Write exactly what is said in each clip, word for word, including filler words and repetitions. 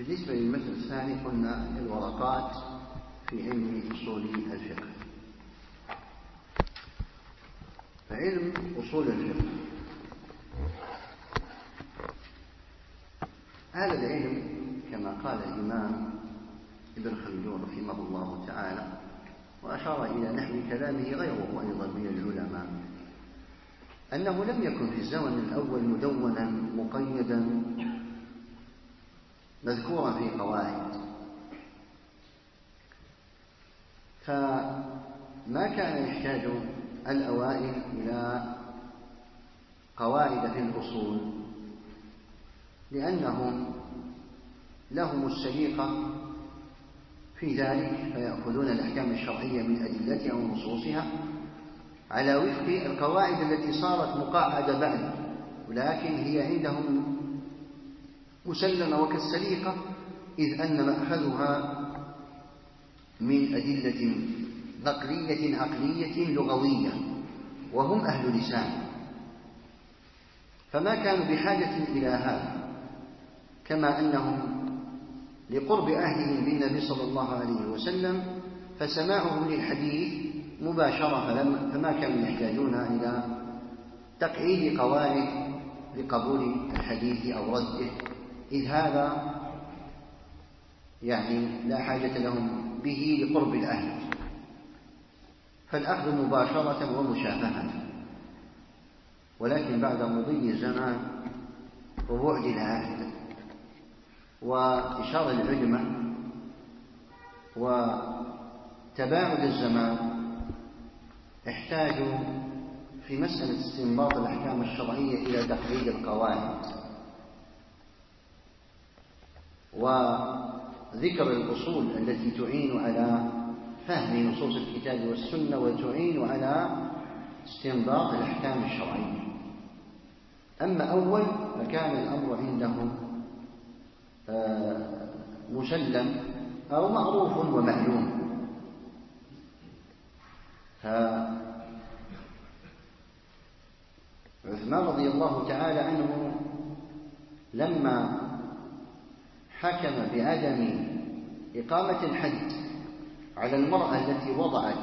بالنسبة للمثل الثاني قلنا الورقات في علم أصول الفقه. فعلم أصول الفقه هذا العلم كما قال الإمام ابن خلدون رحمه الله تعالى، وأشار إلى نحو كلامه غيره أيضا من العلماء، أنه لم يكن في الزمن الأول مدونا مقيدا مذكورا في قواعد، فما كان يحتاج الأوائل إلى قواعد في الأصول لأنهم لهم السليقة في ذلك، فيأخذون الأحكام الشرعية من أدلتها ونصوصها على وفق القواعد التي صارت مقعدة بعد، ولكن هي عندهم مسلمة وكالسليقة، إذ أن مأخذها من أدلة نقلية عقلية لغوية، وهم أهل لسان، فما كانوا بحاجة إلى هذا، كما أنهم لقرب أهلهم بالنبي صلى الله عليه وسلم فسماعهم للحديث مباشرة، فما كانوا يحتاجون إلى تقعيد قواعد لقبول الحديث أو رده، إذ هذا يعني لا حاجة لهم به لقرب الأهل، فالأخذ مباشرة ومشافهة. ولكن بعد مضي الزمان وبعد العهد وانتشار العجمة وتباعد الزمان احتاجوا في مسألة استنباط الأحكام الشرعية إلى تقعيد القواعد وذكر الأصول التي تعين على فهم نصوص الكتاب والسنة وتعين على استنباط الأحكام الشرعية. أما أول فكان الأمر عندهم مسلم أو معروف ومعلوم. فعثمان رضي الله تعالى عنه لما حكم بعدم إقامة الحد على المرأة التي وضعت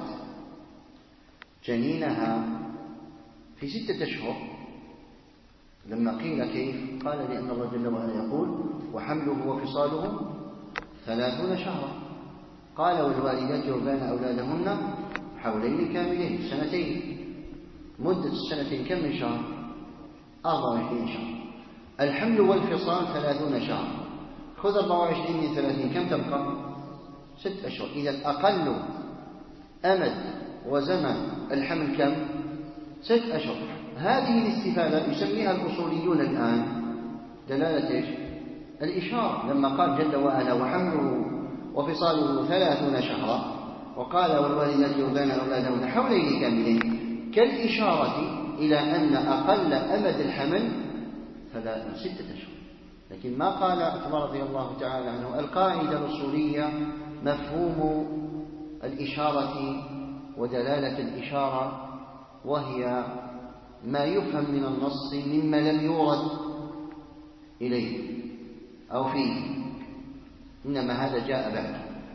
جنينها في ستة أشهر، لما قيل كيف؟ قال لأن الله جل وعلا يقول وحمله وفصاله ثلاثون شهرا، قال والوالدات يرضعن أولادهن حولين كاملين سنتين، مدة السنتين كم من شهر؟ أربعة وعشرين شهر. الحمل والفصال ثلاثون شهرا، خذ أربعة وعشرين من ثلاثين كم تبقى؟ ست أشهر. إذا أقل أمد وزمن الحمل كم؟ ست أشهر. هذه الاستفادة يسميها الأصوليون الآن دلالة إيش؟ الإشارة، لما قال جل وعلا وحمله وفصاله ثلاثون شهرا، وقال والوالدات يرضعن أولادهن حولين كاملين، كالإشارة إلى أن أقل أمد الحمل ستة أشهر. لكن ما قال عثمان رضي الله تعالى عنه القاعدة الأصولية مفهوم الإشارة ودلالة الإشارة، وهي ما يفهم من النص مما لم يورد إليه أو فيه، إنما هذا جاء بعد.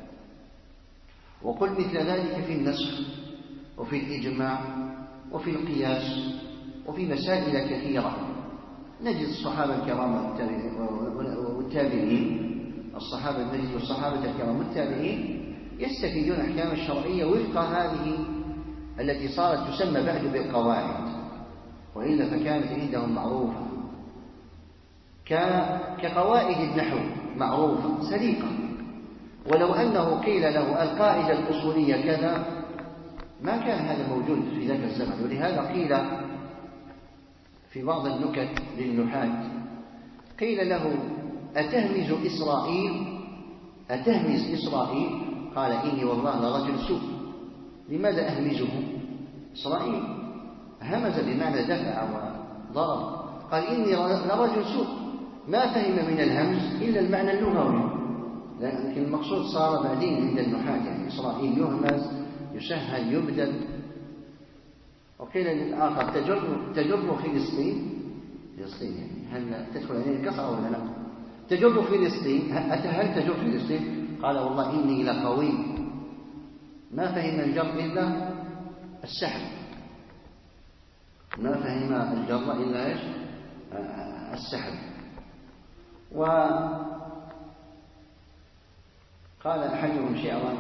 وقل مثل ذلك في النسخ وفي الإجماع وفي القياس وفي مسائل كثيرة. نجد الصحابة الكرام والتابعين، الصحابة نجد الصحابة الكرام والتابعين يستفيدون الأحكام الشرعية وفق هذه التي صارت تسمى بعد بالقواعد، وإلا فكانت عندهم معروفة كقواعد النحو معروفة سليقة. ولو أنه قيل له القاعدة الأصولية كذا ما كان هذا موجود في ذاك الزمن. ولهذا قيل في بعض النكت للنحاة قيل له أتهمز إسرائيل أتهمز إسرائيل؟ قال إني والله لرجل سوء. لماذا أهمزه؟ إسرائيل همز بمعنى دفع وضرب، قال إني لرجل سوء، ما فهم من الهمز إلا المعنى اللغوي، لكن المقصود صار بعدين عند النحاة، يعني إسرائيل يهمز يسهل يبدل. وقيل للآخر تجر تجر فلسطين فلسطين يعني هل تدخل عليه الكسرة ولا لا؟ تجر فلسطين، هل تجر فلسطين؟ قال والله إني لقوي. ما فهم الجر إلا السحب، ما فهم الجر إلا إيش؟ السحب. وقال أحدهم شعرا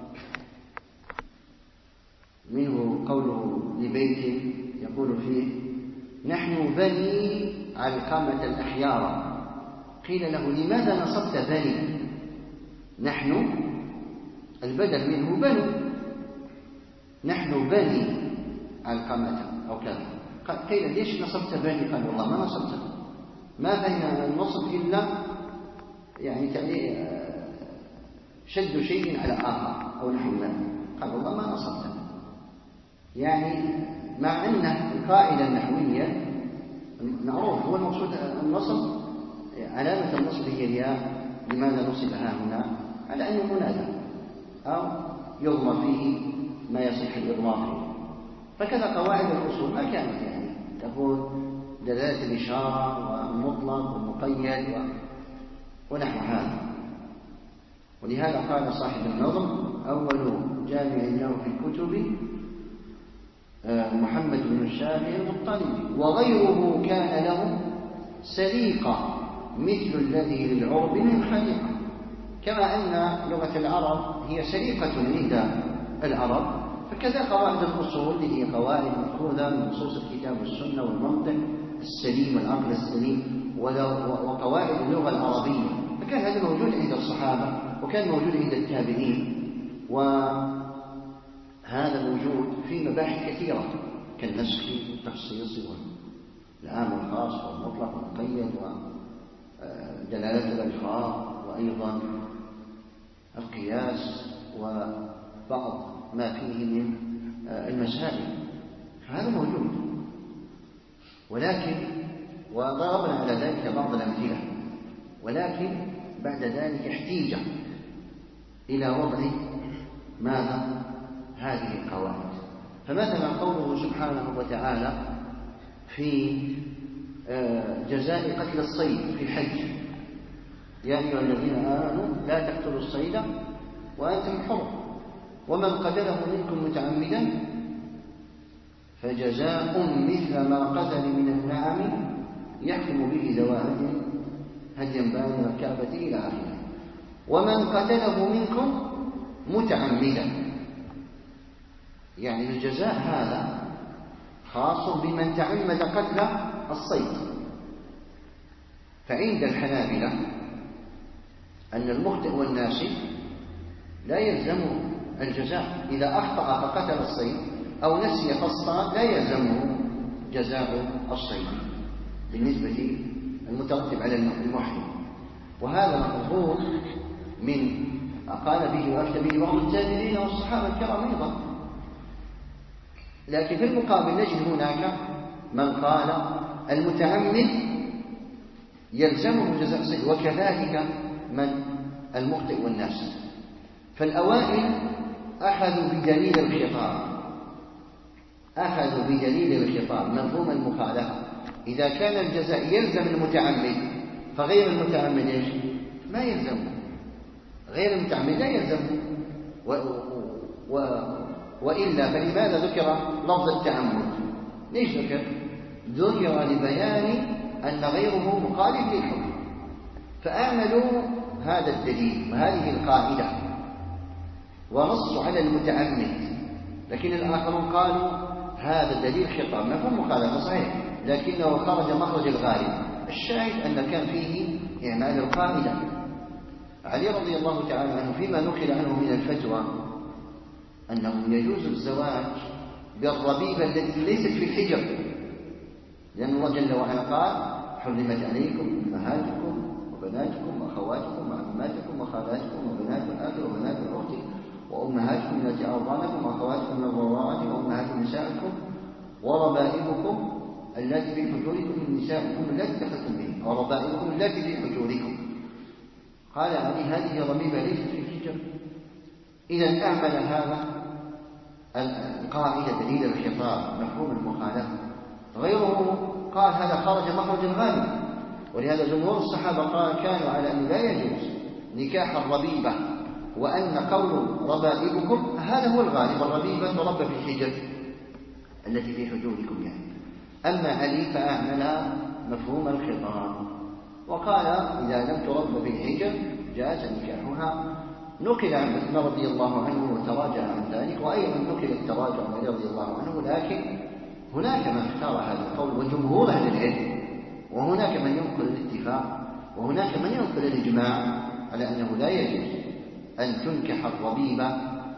منه قوله لبيت يقول فيه: نحن بني علقمة الأحيار. قيل له: لماذا نصبت بني؟ نحن البدل منه بنو، نحن بني علقمة أو كذا. قيل: ليش نصبت بني؟ قال: والله ما نصبت، ما فهم النصب إلا يعني شد شيء على آخر أو نحو ذلك. قال: والله ما نصبت. يعني مع أن القاعدة النحوية معروف هو المقصود النصب، علامة النصب هي الياء. لماذا نصبها هنا؟ على أنه منادى أو يضمر فيه ما يصح الإضمار فيه. فكذا قواعد الأصول ما كانت يعني تقول دلالة الإشارة والمطلق والمقيد ونحو هذا. ولهذا قال صاحب النظم: أول جامع له في الكتب محمد بن الشافع المطلبي، وغيره كان له سليقة مثل الذي للعرب من خليقة. كما أن لغة العرب هي سليقة عند العرب، فكذا قواعد الأصول اللي هي قواعد مأخوذة من نصوص الكتاب والسنة والمنطق السليم والعقل السليم وقواعد اللغة العربية. فكان هذا موجود عند الصحابة وكان موجود عند التابعين، وهذا موجود في مباحث كثيرة كالنسخ والتخصيص والعام والخاص والمطلق والمقيد ودلالة الألفاظ وأيضا القياس وبعض ما فيه من المسائل. هذا موجود، ولكن وضربنا على ذلك بعض الأمثلة، ولكن بعد ذلك احتيج إلى وضع ماذا؟ هذه القواعد. فمثلا قوله سبحانه وتعالى في جزاء قتل الصيد في الحج: يا أيها الذين آمنوا لا تقتلوا الصيد وأنتم حرم، ومن قتله منكم متعمدا فجزاء مثل ما قتل من النعم يحكم به ذوى هديا بالغ الكعبة إلى آخره. ومن قتله منكم متعمدا، يعني الجزاء هذا خاص بمن تعمد قتل الصيد. فعند الحنابلة أن المخطئ والناسي لا يلزمه الجزاء إذا أخطأ فقتل الصيد أو نسي فاصطاد، لا يلزمه جزاء الصيد بالنسبة المترتب على المحرم. وهذا مفهوم من قال به وأفتى به بعض التابعين والصحابة الكرام أيضا. لكن في المقابل نجد هناك من قال المتعمد يلزمه جزاء الصيد، وكذلك من المخطئ والناس. فالأوائل أخذوا بدليل الخطاب، أخذوا بدليل الخطاب مفهوم المخالفة. إذا كان الجزاء يلزم المتعمد فغير المتعمد إيش؟ ما يلزمه. غير المتعمد لا يلزمه. و... و... وإلا فلماذا ذكر لفظ التعمد؟ ليش ذكر؟ ذكر لبيان أن غيره مخالف للحكم، فآمنوا هذا الدليل وهذه القاعدة ونصوا على المتعمد. لكن الآخرون قالوا هذا دليل خطاب مفهوم مخالفة صحيح، لكنه خرج مخرج الغالب. الشاهد أن كان فيه إعمال القاعدة. علي رضي الله تعالى عنه فيما نقل عنه من الفتوى أنه يجوز الزواج بالربيبة التي ليست في الحجر، لأن الله جل وعلا قال: حرمت عليكم أمهاتكم وبناتكم وأخواتكم وعماتكم وخالاتكم وبنات الأخ وبنات الأخت وأمهاتكم التي أرضعنكم وأخواتكم من الرضاعة وأمهات نسائكم وربائبكم التي في حجوركم من نسائكم التي دخلتم بهن وربائبكم التي في حجوركم. قال علي: هذه ربيبة ليست في الحجر. إذا أعمل هذا القاعدة دليل الخطاب مفهوم المخالفة. غيره قال هذا خرج مخرج الغالب، ولهذا جمهور الصحابة قال كانوا على أن لا يجوز نكاح الربيبة، وأن قول ربائبكم هذا هو الغالب، الربيبة تربى في الحجر التي في حجوركم يعني. أما علي فأعمل مفهوم الخطاب وقال إذا لم تربى في الحجر جاز نكاحها. نقل عن عثمان رضي الله عنه وتراجع عن ذلك، وأيضا نقل التراجع عن علي رضي الله عنه، لكن هناك من اختار هذا القول وجمهور أهل العلم، وهناك من ينقل الاتفاق، وهناك من ينقل الإجماع على أنه لا يجوز أن تنكح الربيبة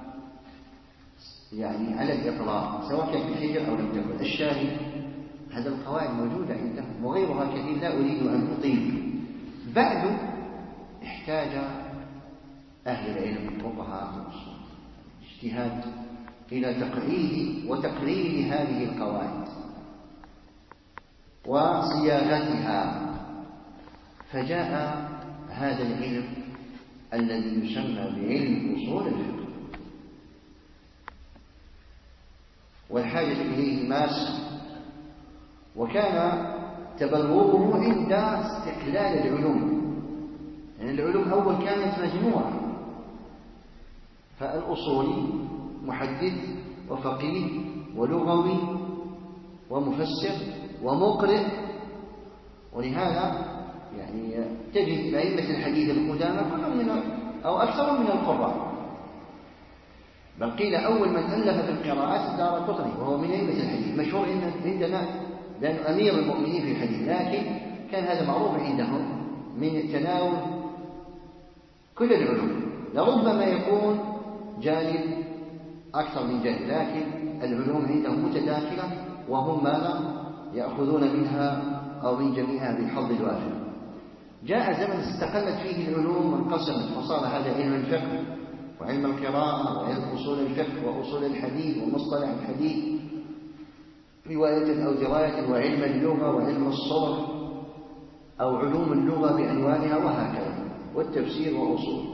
يعني على الإطلاق سواء كان في الحجر أو لم تكن. الشاهد هذا القواعد موجودة عندهم وغيرها كثير، لا أريد أن أطيل. بعد احتاج أهل العلم الفقهاء اجتهاد إلى تقعيد وتقرير هذه القواعد وصياغتها، فجاء هذا العلم الذي يسمى بعلم أصول الفقه، والحاجة إليه ماسة، وكان تبلوره عند استقلال العلوم، يعني العلوم أول كانت مجموعة، فالأصولي محدث وفقيه ولغوي ومفسر ومقرئ، ولهذا يعني تجد أئمة الحديث القدامى كلهم من أو أكثر من القراء، بل قيل أول من ألف في القراءات الدارقطني وهو من أئمة الحديث، مشهور عندنا لأنه أمير المؤمنين في الحديث، لكن كان هذا معروف عندهم من تناول كل العلوم، لربما يكون جانب أكثر من جانب، لكن العلوم عندهم متداخلة وهم ماذا يأخذون منها أو من جميعها بالحظ الوافر. جاء زمن استقلت فيه العلوم وانقسمت، فصار هذا علم الفقه وعلم القراءة وعلم أصول الفقه وأصول الحديث ومصطلح الحديث رواية أو دراية، وعلم اللغة وعلم الصرف أو علوم اللغة بأنواعها وهكذا، والتفسير وأصول.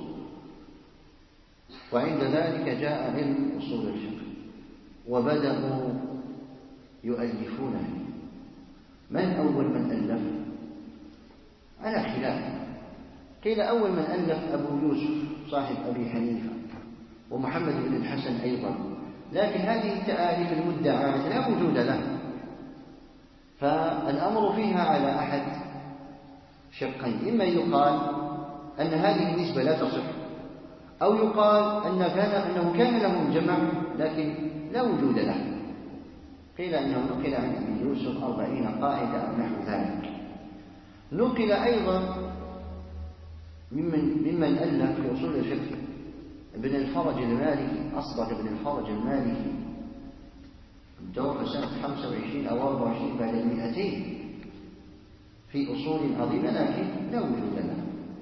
وعند ذلك جاء علم أصول الفقه وبدأوا يؤلفون فيه. من أول من ألف؟ على خلاف، قيل أول من ألف أبو يوسف صاحب أبي حنيفة ومحمد بن الحسن أيضا، لكن هذه التآليف المدعاة لا وجود لها، فالأمر فيها على أحد شقين، إما يقال أن هذه النسبة لا تصح، أو يقال أن كان أنه كان له جمع لكن لا وجود له. قيل أنه نقل عن أبي يوسف أربعين قاعدة أو نحو ذلك. نقل أيضا ممن, ممن ألف في أصول الفقه ابن الفرج المالكي، أصبغ ابن الفرج المالكي توفى سنة خمسة وعشرين أو أربعة وعشرين بعد المئتين في أصول عظيمة لكن لا وجود له.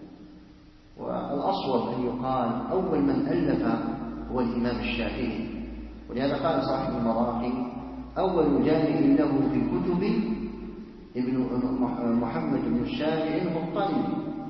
والأصوب أن يقال أول من ألف هو الإمام الشافعي، ولهذا قال صاحب المراقي أول جامع له في كتب ابن محمد بن الشافعي المطلب،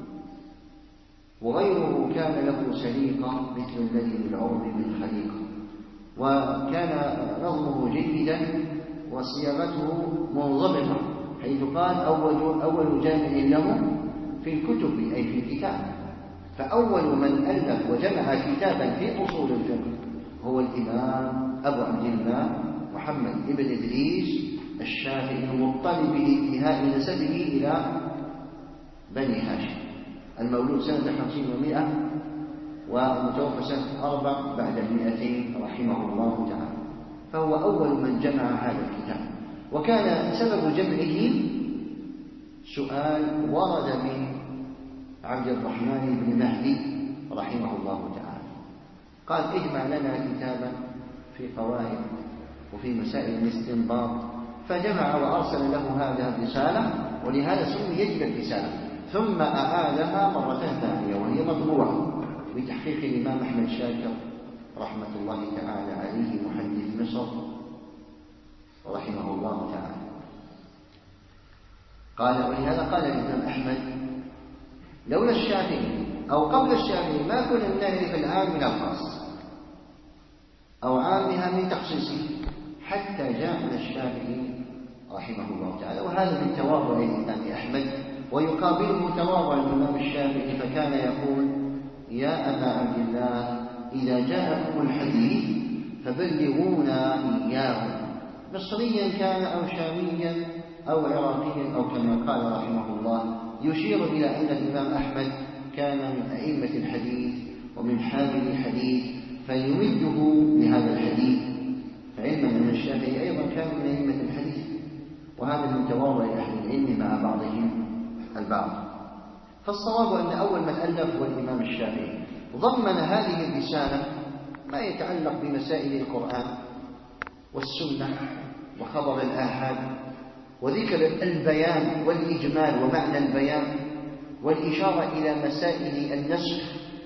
وغيره كان له سليقة مثل الذي بالعرب من خليقة، وكان نظمه جيدا وصياغته منضبطة، حيث قال أول, أول جامع له في الكتب أي في الكتاب. فأول من ألف وجمع كتابا في أصول الفقه هو الإمام أبو عبد الله محمد بن إدريس الشافعي المطلب بانتهاء نسبه إلى بني هاشم، المولود سنة خمسين ومائة والمتوفى سنة أربع بعد المئتين رحمه الله تعالى، فهو أول من جمع هذا الكتاب. وكان سبب جمعه سؤال ورد من عبد الرحمن بن مهدي رحمه الله تعالى، قال اجمع لنا كتابا في قواعد وفي مسائل الاستنباط، فجمع وأرسل له هذا الرسالة، ولهذا سميت الرسالة، ثم أعادها مرة ثانية وهي مطبوعة بتحقيق الإمام أحمد شاكر رحمة الله تعالى عليه محدث مصر رحمه الله تعالى. قال ولهذا قال الإمام أحمد لولا الشافعي أو قبل الشافعي ما كنا نعرف العام من الخاص أو عامها من تخصيصه حتى جاءنا الشافعي رحمه الله تعالى. وهذا من تواضع الإمام أحمد ويقابله تواضع الإمام الشافعي فكان يقول: يا أبا عبد الله إذا جاءكم الحديث فبلغونا إياه، مصريا كان أو شاميا أو عراقيا أو كما قال رحمه الله، يشير إلى أن الإمام أحمد كان من أئمة الحديث ومن حامل الحديث فيمده بهذا الحديث، فعلما أن الشافعي أيضا كان من أئمة الحديث، وهذا من تواضع أهل العلم مع بعضهم البعض. فالصواب أن أول من ألف هو الإمام الشافعي، ضمن هذه الرسالة ما يتعلق بمسائل القرآن والسنة وخبر الآحاد وذكر البيان والإجمال ومعنى البيان والإشارة إلى مسائل النسخ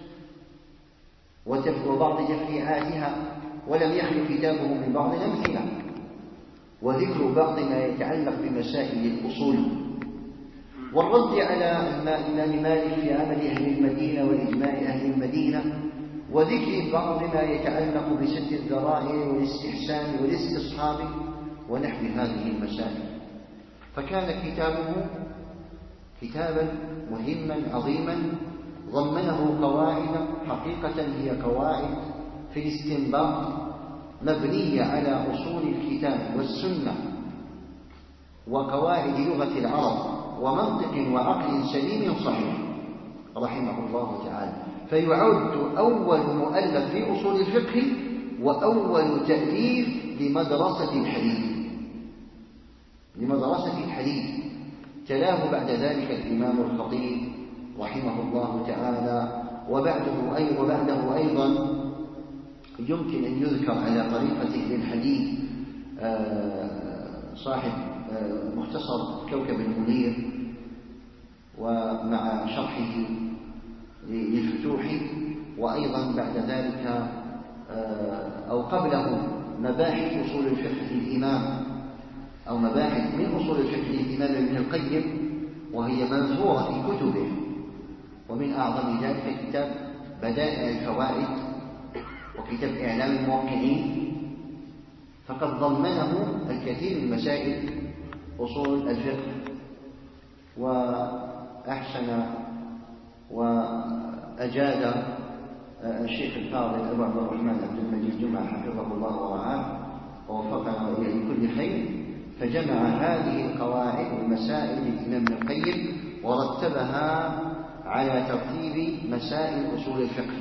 وبعض تفريعاتها، ولم يخل كتابه من بعض الأمثلة، وذكر بعض ما يتعلق بمسائل الأصول، والرد على الإمام مالك في عمل أهل المدينة وإجماع أهل المدينة، وذكر بعض ما يتعلق بسد الذرائع والاستحسان والاستصحاب ونحو هذه المسائل. فكان كتابه كتابا مهما عظيما ضمنه قواعد حقيقة هي قواعد في الاستنباط مبنية على أصول الكتاب والسنة وقواعد لغة العرب ومنطق وعقل سليم صحيح رحمه الله تعالى. فيعد أول مؤلف في أصول الفقه وأول تأليف لمدرسة الحديث لمدرسة الحديث تلاه بعد ذلك الإمام الخطيب رحمه الله تعالى، وبعده أي وبعده أيضا يمكن أن يذكر على طريقة الحديث صاحب مختصر كوكب المنير ومع شرحه للفتوح، وأيضا بعد ذلك أو قبله مباحث أصول الفقه للإمام أو مباحث من أصول الفقه للإمام ابن القيم، وهي منثورة في كتبه، ومن أعظم ذلك كتاب بدائع الفوائد وكتاب إعلام الموقعين، فقد ضمنه الكثير من مسائل أصول الفقه، وأحسن وأجاد الشيخ الفاضل أبو عبد الرحمن عبد المجيد جمعة حفظه الله ورعاه ووفقنا وإياه لكل خير، فجمع هذه القواعد والمسائل للإمام ابن القيم ورتبها على ترتيب مسائل أصول الفقه،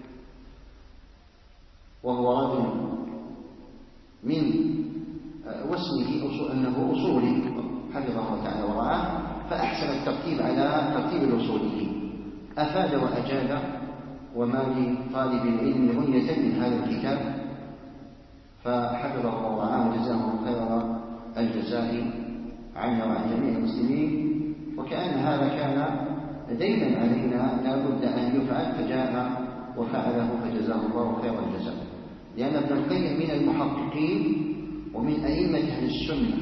وهو رجل من واسمه أصول أنه أصولي حفظه الله تعالى ورعاه، فأحسن الترتيب على ترتيب الأصوليين، أفاد وأجاد، وما لطالب العلم غنية من هذا الكتاب، فحفظه الله ورعاه وجزاه خير الجزاء عنا وعن جميع المسلمين. وكأن هذا كان دينا علينا لا بد أن يفعل، فجاء وفعله فجزاه الله خير الجزاء، لأن ابن القيم من المحققين ومن أئمة أهل السنة.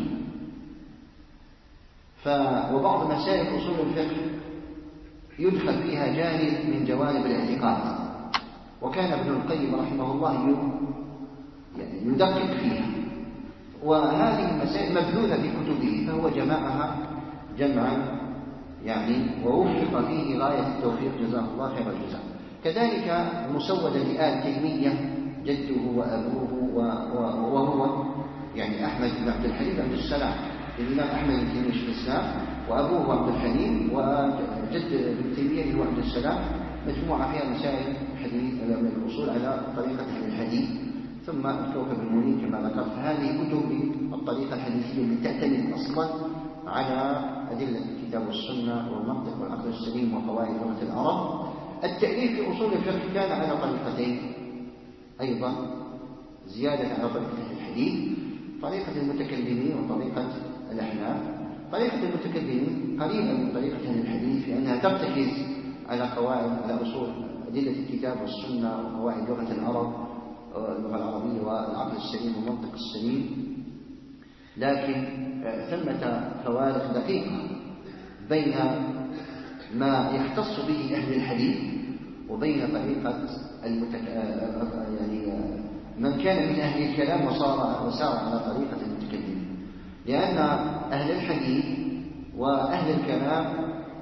ف... وبعض مسائل أصول الفقه يدخل فيها جانب من جوانب الاعتقاد، وكان ابن القيم رحمه الله يعني يدقق فيها، وهذه المسائل مبذولة في كتبه، فهو جمعها جمعا يعني ووفق فيه غاية التوفيق جزاه الله خير الجزاء. كذلك مسودة لآل تيمية جده وأبوه وهو يعني أحمد بن عبد الحليم عبد السلام، الإمام أحمد بن تيمية شيخ الإسلام، وأبوه عبد الحليم، وجد ابن تيمية هو عبد السلام، مجموعة فيها مسائل الحديث من الأصول على طريقة الحديث، ثم الكوكب المنير كما ذكرت. فهذه كتب الطريقة الحديثية التي تعتمد أصلا على أدلة الكتاب والسنة والمنطق والعقل السليم وقواعد لغة العرب. التأليف في أصول الفقه كان على طريقتين أيضا زيادة على طريقة الحديث، طريقة المتكلمين وطريقة الأحناف. طريقة المتكلمين قريبة من طريقة الحديث في أنها ترتكز على قواعد على أصول أدلة الكتاب والسنة وقواعد لغة العرب اللغة العربية والعقل السليم والمنطق السليم، لكن ثمة فوارق دقيقة بين ما يختص به أهل الحديث وبين طريقة المتك... يعني من كان من أهل الكلام وصار وسار على طريقة المتكلمين، لأن أهل الحديث وأهل الكلام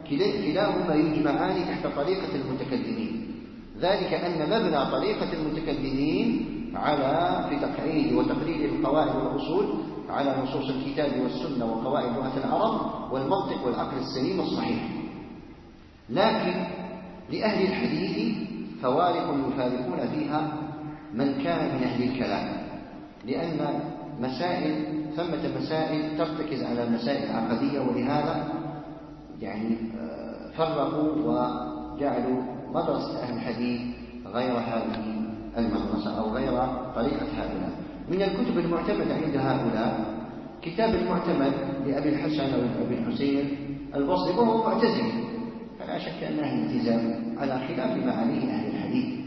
كلاهما يجمعان تحت طريقة المتكلمين، ذلك أن مبنى طريقة المتكلمين على في تقعيد وتقرير القواعد والأصول على نصوص الكتاب والسنة وقواعد لغة العرب والمنطق والعقل السليم الصحيح. لكن لأهل الحديث فوارق يفارقون فيها من كان من أهل الكلام، لأن مسائل ثمة مسائل ترتكز على مسائل عقدية، ولهذا يعني فرقوا وجعلوا مدرسة أهل الحديث غير هذه المدرسة أو غير طريقة هؤلاء. من الكتب المعتمدة عند هؤلاء كتاب المعتمد لأبي الحسن أو أبي الحسين البصري، وهو معتزلي، فلا شك أنه التزام على خلاف ما عليه أهل الحديث.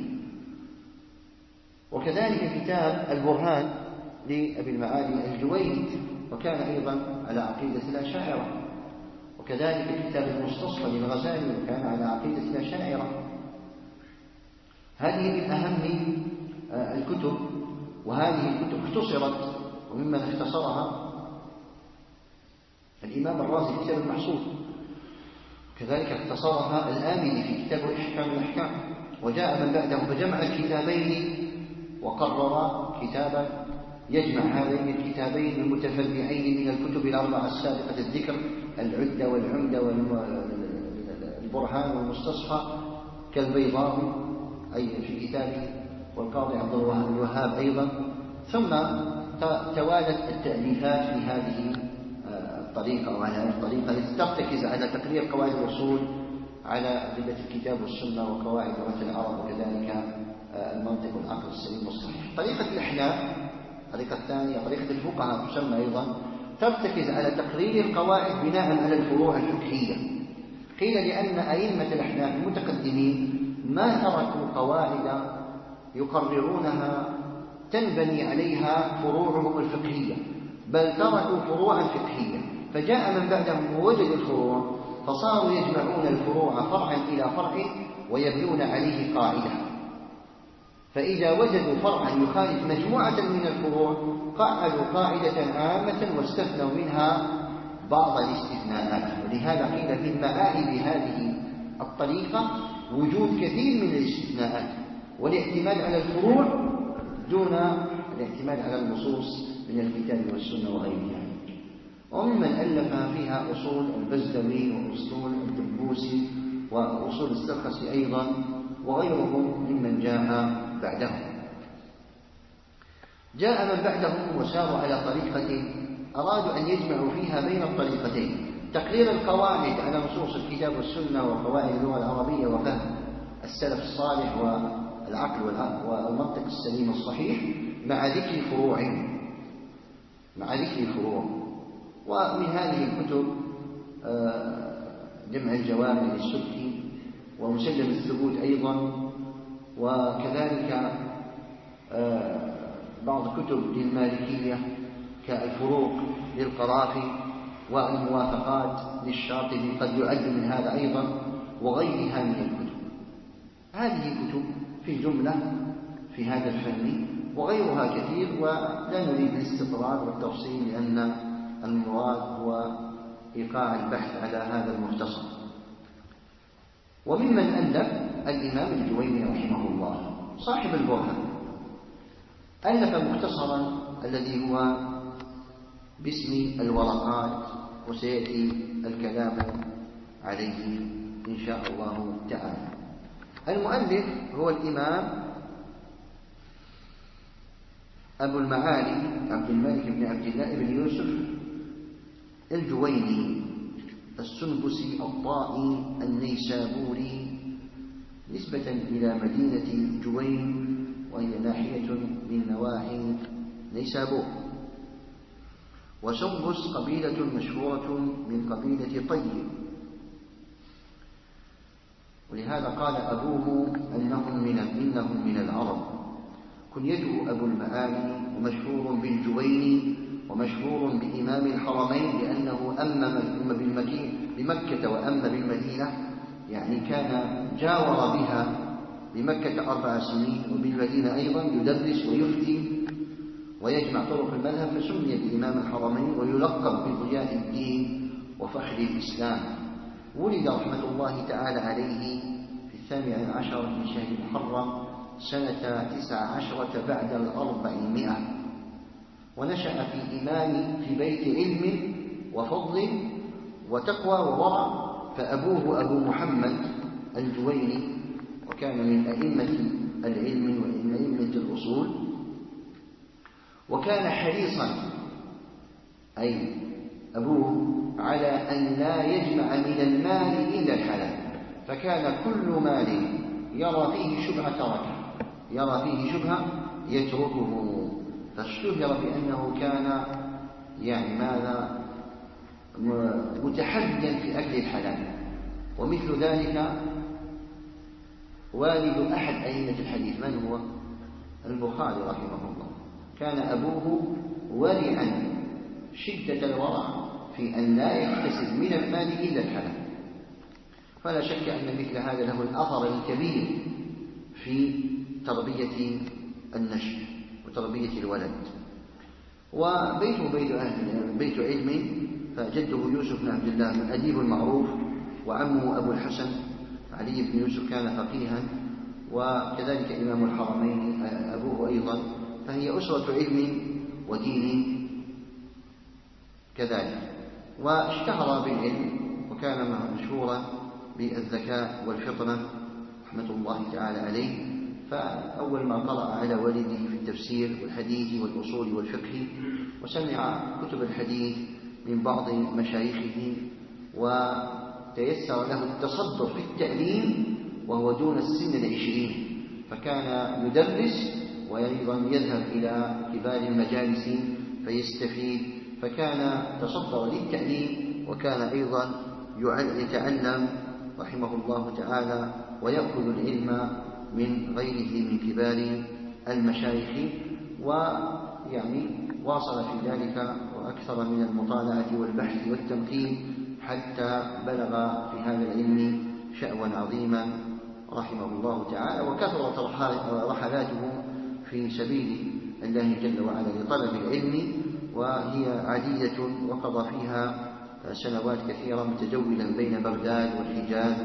وكذلك كتاب البرهان لأبي المعالي الجويني، وكان أيضا على عقيدة الأشاعرة. وكذلك كتاب المستصفى للغزالي، وكان على عقيدة الأشاعرة. هذه من أهم الكتب، وهذه الكتب اختصرت، وممن اختصرها الإمام الرازي في كتاب المحصول، كذلك اختصرها الآمدي في كتاب إحكام الأحكام. وجاء من بعده فجمع الكتابين وقرر كتابا يجمع هذين الكتابين المتفرعين من الكتب الأربعة السابقة الذكر، العدة والعمدة والبرهان والمستصفى، كالبيضاوي أي في كتابه، والقاضي عبد الوهاب أيضا. ثم توالت التأليفات في هذه الطريقة وعلى الطريقة التي ترتكز على تقرير قواعد الأصول على أدلة الكتاب والسنة وقواعد لغة العرب، وكذلك المنطق والعقل السليم والصحيح. طريقة الأحناف، الطريقة الثانية طريقة الفقهاء تسمى أيضا، ترتكز على تقرير القواعد بناء على الفروع الفقهية. قيل لأن أئمة الأحناف المتقدمين ما تركوا قواعد يقررونها تنبني عليها فروعهم الفقهية، بل تركوا فروعا فقهية، فجاء من بعدهم ووجدوا الفروع فصاروا يجمعون الفروع فرعا إلى فرع ويبنون عليه قاعدة. فإذا وجدوا فرعا يخالف مجموعة من الفروع قعدوا قاعدة عامة واستثنوا منها بعض الاستثناءات. ولهذا قيل من مآهب هذه الطريقة وجود كثير من الاستثناءات والاعتماد على الفروع دون الاعتماد على النصوص من الكتاب والسنة وغيرها. وممن ألف فيها أصول البزدوي وأصول الدبوسي وأصول السرخسي أيضا وغيرهم ممن جاء بعدهم. جاء من بعدهم وساروا على طريقة أرادوا أن يجمعوا فيها بين الطريقتين، تقرير القواعد على نصوص الكتاب والسنة وقواعد اللغة العربية وفهم السلف الصالح والعقل والمنطق السليم الصحيح، مع ذكر فروع مع ذكر فروع. ومن هذه الكتب جمع الجوامع للسبكي ومسلم الثبوت أيضا، وكذلك بعض كتب للمالكية كالفروق للقرافي والموافقات للشاطبي قد يعد من هذا أيضا، وغيرها من الكتب. هذه كتب في جملة في هذا الفن، وغيرها كثير، ولا نريد الاستطراد والتفصيل لأن المراد هو إيقاع البحث على هذا المختصر. وممن ألف الإمام الجويني رحمه الله صاحب البرهان، ألف مختصرا الذي هو باسم الورقات، وسيأتي الكلام عليه إن شاء الله تعالى. المؤلف هو الإمام أبو المعالي عبد الملك بن عبد الله بن يوسف الجويني السنبسي الطائي النيسابوري، نسبة إلى مدينة جوين، وهي ناحية من نواحي نيسابور. وسنبس قبيلة مشهورة من قبيلة طيب، ولهذا قال أبوه أنهم من إنهم من العرب. كنيته أبو المعالي، ومشهور بالجويني، ومشهور بإمام الحرمين لأنه أمم بمكة وأمم بالمدينة، يعني كان جاور بها بمكة أربع سنين وبالمدينة أيضا يدرس ويفتي ويجمع طرق المذهب، فسمي بإمام الحرمين ويلقب بضياء الدين وفخر الإسلام. ولد رحمة الله تعالى عليه في الثامن عشر من شهر محرم سنة تسع عشرة بعد الأربعمائة، ونشأ في إيمان في بيت علم وفضل وتقوى وورع، فأبوه أبو محمد الجويني، وكان من أئمة العلم ومن أئمة الأصول، وكان حريصا أي أبوه على أن لا يجمع من المال إلا الحلال، فكان كل مال يرى فيه شبهة تركه، يرى فيه شبهة يتركه، فاشتهر بأنه كان يعني ماذا متحديا في أكل الحلال. ومثل ذلك والد أحد أئمة الحديث من هو؟ البخاري رحمه الله، كان أبوه ورعا شدة الورع في أن لا يكتسب من المال إلا الحلال، فلا شك أن مثل هذا له الأثر الكبير في تربية النشء وتربية الولد. وبيته بيت أهل بيت علم، فجده يوسف بن عبد الله من أديب المعروف، وعمه أبو الحسن علي بن يوسف كان فقيها، وكذلك إمام الحرمين أبوه أيضا، فهي أسرة علم ودين كذلك. واشتهر بالعلم وكان مشهورا بالذكاء والفطنة رحمة الله تعالى عليه، فأول ما قرأ على والده في التفسير والحديث والأصول والفقه، وسمع كتب الحديث من بعض مشايخه، وتيسر له التصدر في التعليم وهو دون السن العشرين، فكان يدرس وأيضا يذهب إلى كبار المجالس فيستفيد، فكان تصدر للتعليم، وكان أيضا يتعلم رحمه الله تعالى ويأخذ العلم من غيره من كبار المشايخ، ويعني واصل في ذلك وأكثر من المطالعة والبحث والتمكين حتى بلغ في هذا العلم شأوا عظيما رحمه الله تعالى. وكثرت رحلاته في سبيل الله جل وعلا لطلب العلم، وهي عادية، وقضى فيها سنوات كثيرة متجولا بين بغداد والحجاز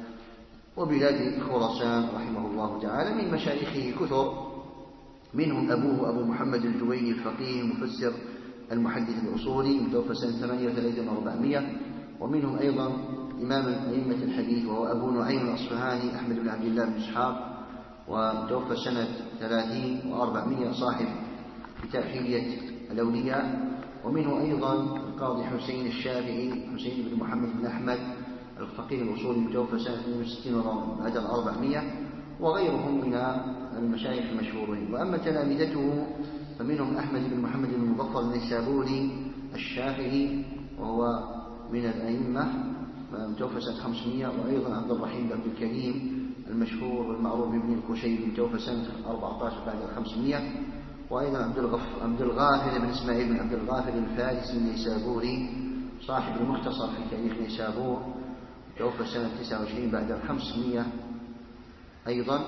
وبلاد خراسان رحمه الله تعالى. من مشايخه كثر، منهم أبوه أبو محمد الجويني الفقيه المفسر المحدث الأصولي متوفى سنة ثمانية وثلاثين وأربعمائة، ومنهم أيضا إمام أئمة الحديث وهو أبو نعيم الأصفهاني أحمد بن عبد الله بن إسحاق، ومتوفى سنة ثلاثين وأربعمائة، صاحب كتاب حلية الأولياء. ومنه أيضا القاضي حسين الشافعي حسين بن محمد بن أحمد الفقيه الأصولي متوفى سنة اثنين وستين بعد الأربعمائة، وغيرهم من المشايخ المشهورين. وأما تلامذته فمنهم أحمد بن محمد بن مظفر النيسابوري الشافعي وهو من الأئمة متوفى سنة خمسمائة، وأيضا عبد الرحيم بن عبد الكريم المشهور والمعروف بن الكشيري متوفى سنة أربعة عشر بعد الخمسمائة، وأيضا عبد الغف عبد الغافر بن إسماعيل بن عبد الغافر الفارسي النيسابوري صاحب المختصر في تاريخ نيسابور توفى سنة تسعة وعشرين بعد الخمسمائة أيضا.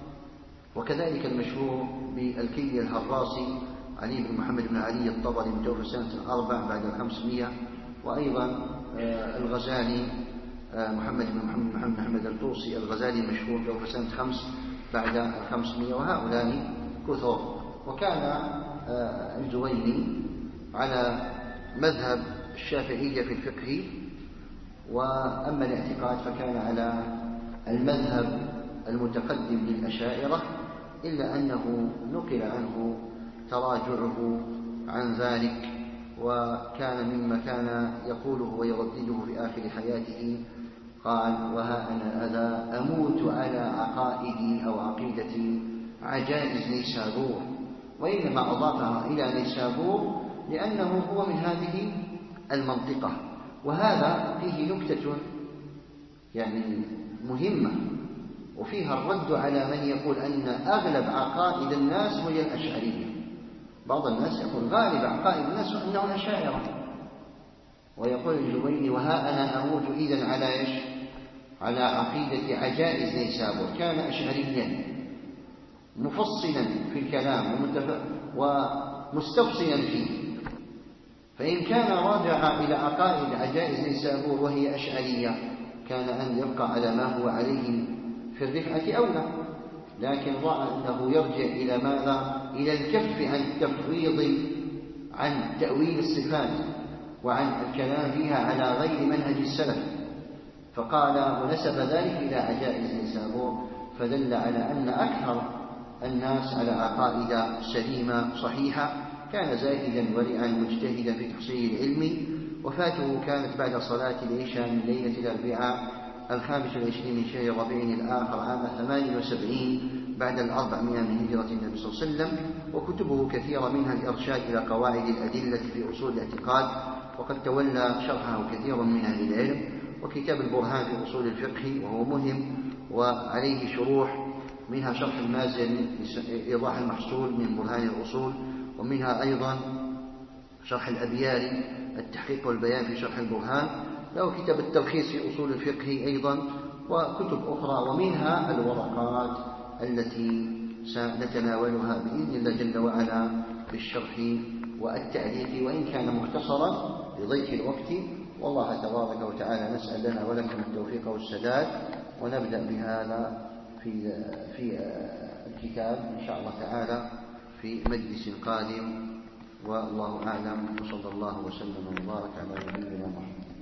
وكذلك المشهور بالكلي الهراسي علي بن محمد بن علي الطبري متوفى سنة أربع بعد الخمسمائة، وأيضا الغزالي محمد بن محمد بن محمد الطوسي الغزالي المشهور توفى سنة خمس بعد الخمسمائة، وهؤلاء كثر. وكان الجويني على مذهب الشافعية في الفقه، وأما الاعتقاد فكان على المذهب المتقدم للأشاعرة، إلا أنه نقل عنه تراجعه عن ذلك، وكان مما كان يقوله ويردده في آخر حياته قال: وها أنا أذا أموت على عقائدي أو عقيدة عجائز نيسابور، وإنما أضافها إلى نيسابور لأنه هو من هذه المنطقة. وهذا فيه نكتة يعني مهمة، وفيها الرد على من يقول أن أغلب عقائد الناس هي الأشعرية. بعض الناس يقول غالب عقائد الناس أنه الأشاعرة، ويقول الجويني: وها أنا أموت إذن على إيش؟ على عقيدة عجائز نيسابور. كان أشعريا مفصلا في الكلام ومستفصلا فيه، فإن كان راجع إلى عقائد عجائز نيسابور وهي أشعرية كان أن يبقى على ما هو عليه في الرفعة أولى، لكن رأى أنه يرجع إلى ماذا؟ إلى الكف عن التفويض، عن تأويل الصفات وعن الكلام فيها على غير منهج السلف، فقال ونسب ذلك إلى عجائز نيسابور، فدل على أن أكثر الناس على عقائد سليمة صحيحة. كان زاهدا ورعا مجتهدا في تحصيل العلم. وفاته كانت بعد صلاة العشاء من ليلة الأربعاء الخامس والعشرين من شهر ربيع الآخر عام ثمان وسبعين بعد الأربعمائة من هجرة النبي صلى الله عليه وسلم. وكتبه كثيرة، منها الإرشاد إلى قواعد الأدلة في أصول الاعتقاد، وقد تولى شرحه كثير من أهل العلم، وكتاب البرهان في أصول الفقه وهو مهم وعليه شروح، منها شرح المازن إيضاح المحصول من برهان الأصول، ومنها أيضا شرح الأبياري التحقيق والبيان في شرح البرهان، له كتاب التلخيص في أصول الفقه أيضا، وكتب أخرى، ومنها الورقات التي سنتناولها بإذن الله جل وعلا في الشرح والتعليق، وإن كان مختصرا لضيق الوقت. والله تبارك وتعالى نسأل لنا ولكم التوفيق والسداد. ونبدأ بهذا في في الكتاب إن شاء الله تعالى في مجلس قادم، والله أعلم، وصلى الله وسلم وبارك على نبينا محمد.